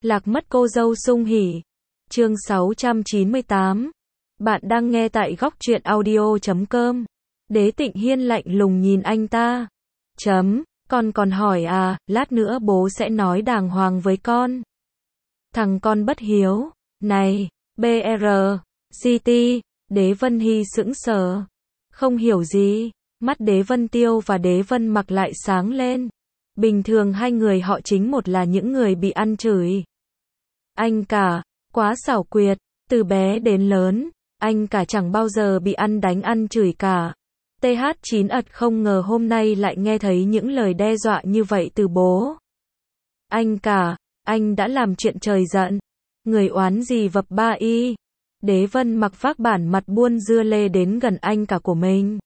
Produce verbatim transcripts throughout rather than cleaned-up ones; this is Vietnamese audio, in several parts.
Lạc mất cô dâu sung hỉ. Chương sáu trăm chín mươi tám. Bạn đang nghe tại góc truyện audio chấm com. Đế Tịnh Hiên lạnh lùng nhìn anh ta. Chấm, con còn hỏi à, lát nữa bố sẽ nói đàng hoàng với con. Thằng con bất hiếu. Này, bê rờ, giê tê, Đế Vân Hy sững sờ. Không hiểu gì, mắt Đế Vân Tiêu và Đế Vân Mặc lại sáng lên. Bình thường hai người họ chính một là những người bị ăn chửi. Anh cả, quá xảo quyệt, từ bé đến lớn, anh cả chẳng bao giờ bị ăn đánh ăn chửi cả. tê hát chín ật không ngờ hôm nay lại nghe thấy những lời đe dọa như vậy từ bố. Anh cả, anh đã làm chuyện trời giận. Người oán gì vập ba y. Đế Vân Mặc vác bản mặt buôn dưa lê đến gần anh cả của mình.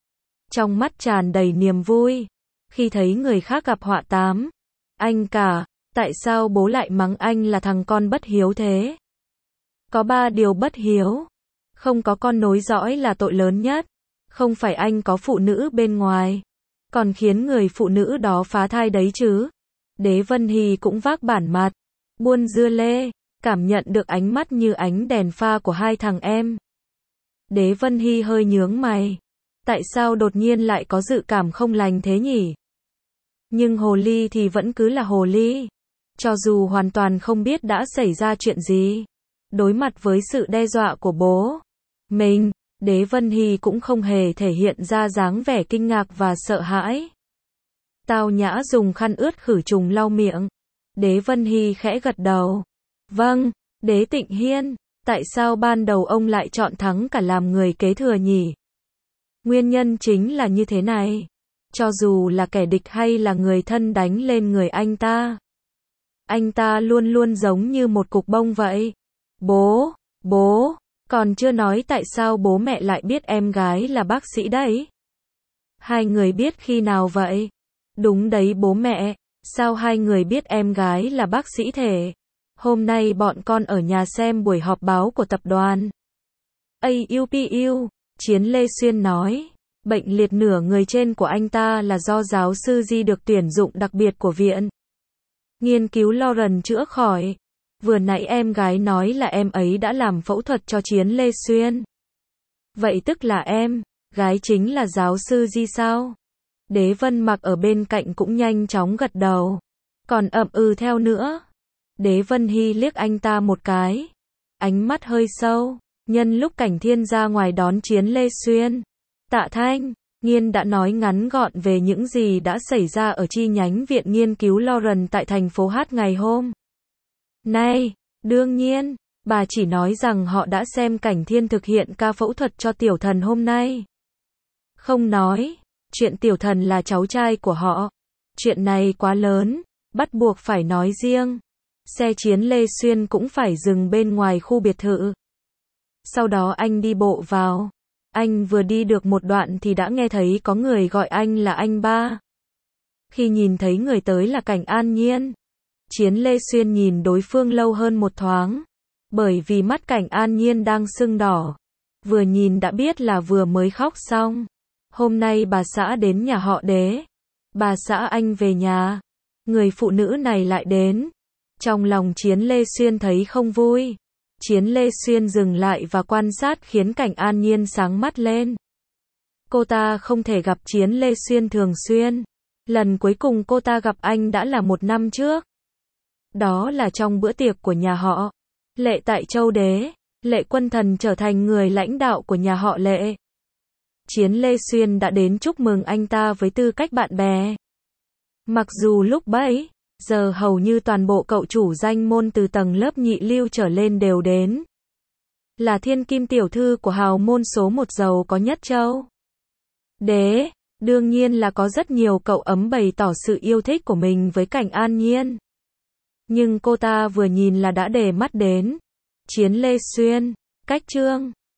Trong mắt tràn đầy niềm vui. Khi thấy người khác gặp họa tám. Anh cả, tại sao bố lại mắng anh là thằng con bất hiếu thế? Có ba điều bất hiếu. Không có con nối dõi là tội lớn nhất. Không phải anh có phụ nữ bên ngoài. Còn khiến người phụ nữ đó phá thai đấy chứ. Đế Vân Hy cũng vác bản mặt buôn dưa lê, cảm nhận được ánh mắt như ánh đèn pha của hai thằng em. Đế Vân Hy hơi nhướng mày. Tại sao đột nhiên lại có dự cảm không lành thế nhỉ? Nhưng hồ ly thì vẫn cứ là hồ ly. Cho dù hoàn toàn không biết đã xảy ra chuyện gì. Đối mặt với sự đe dọa của bố mình, Đế Vân Hy cũng không hề thể hiện ra dáng vẻ kinh ngạc và sợ hãi. Tao Nhã dùng khăn ướt khử trùng lau miệng. Đế Vân Hy khẽ gật đầu. Vâng, Đế Tịnh Hiên, tại sao ban đầu ông lại chọn Thắng cả làm người kế thừa nhỉ? Nguyên nhân chính là như thế này. Cho dù là kẻ địch hay là người thân đánh lên người anh ta, anh ta luôn luôn giống như một cục bông vậy. Bố, bố, còn chưa nói tại sao bố mẹ lại biết em gái là bác sĩ đấy. Hai người biết khi nào vậy? Đúng đấy bố mẹ, sao hai người biết em gái là bác sĩ thể? Hôm nay bọn con ở nhà xem buổi họp báo của tập đoàn. a u pê u, Chiến Lê Xuyên nói. Bệnh liệt nửa người trên của anh ta là do giáo sư Di được tuyển dụng đặc biệt của viện nghiên cứu Lauren chữa khỏi. Vừa nãy em gái nói là em ấy đã làm phẫu thuật cho Chiến Lê Xuyên. Vậy tức là em gái chính là giáo sư Di sao? Đế Vân Mặc ở bên cạnh cũng nhanh chóng gật đầu. Còn ậm ừ theo nữa. Đế Vân Hy liếc anh ta một cái. Ánh mắt hơi sâu. Nhân lúc Cảnh Thiên ra ngoài đón Chiến Lê Xuyên, Tạ Thanh Nghiên đã nói ngắn gọn về những gì đã xảy ra ở chi nhánh viện nghiên cứu Lauren tại thành phố Hát ngày hôm nay. Đương nhiên, bà chỉ nói rằng họ đã xem Cảnh Thiên thực hiện ca phẫu thuật cho Tiểu Thần hôm nay. Không nói chuyện Tiểu Thần là cháu trai của họ. Chuyện này quá lớn, bắt buộc phải nói riêng. Xe Chiến Lê Xuyên cũng phải dừng bên ngoài khu biệt thự. Sau đó anh đi bộ vào. Anh vừa đi được một đoạn thì đã nghe thấy có người gọi anh là anh ba. Khi nhìn thấy người tới là Cảnh An Nhiên, Chiến Lê Xuyên nhìn đối phương lâu hơn một thoáng. Bởi vì mắt Cảnh An Nhiên đang sưng đỏ. Vừa nhìn đã biết là vừa mới khóc xong. Hôm nay bà xã đến nhà họ Đế. Bà xã anh về nhà. Người phụ nữ này lại đến. Trong lòng Chiến Lê Xuyên thấy không vui. Chiến Lê Xuyên dừng lại và quan sát khiến Cảnh An Nhiên sáng mắt lên. Cô ta không thể gặp Chiến Lê Xuyên thường xuyên. Lần cuối cùng cô ta gặp anh đã là một năm trước. Đó là trong bữa tiệc của nhà họ Lệ tại Châu Đế. Lệ Quân Thần trở thành người lãnh đạo của nhà họ Lệ. Chiến Lê Xuyên đã đến chúc mừng anh ta với tư cách bạn bè. Mặc dù lúc bấy giờ hầu như toàn bộ cậu chủ danh môn từ tầng lớp nhị lưu trở lên đều đến. Là thiên kim tiểu thư của hào môn số một giàu có nhất châu Đế. Đương nhiên là có rất nhiều cậu ấm bày tỏ sự yêu thích của mình với Cảnh An Nhiên. Nhưng cô ta vừa nhìn là đã để mắt đến Chiến Lê Xuyên. Cách trương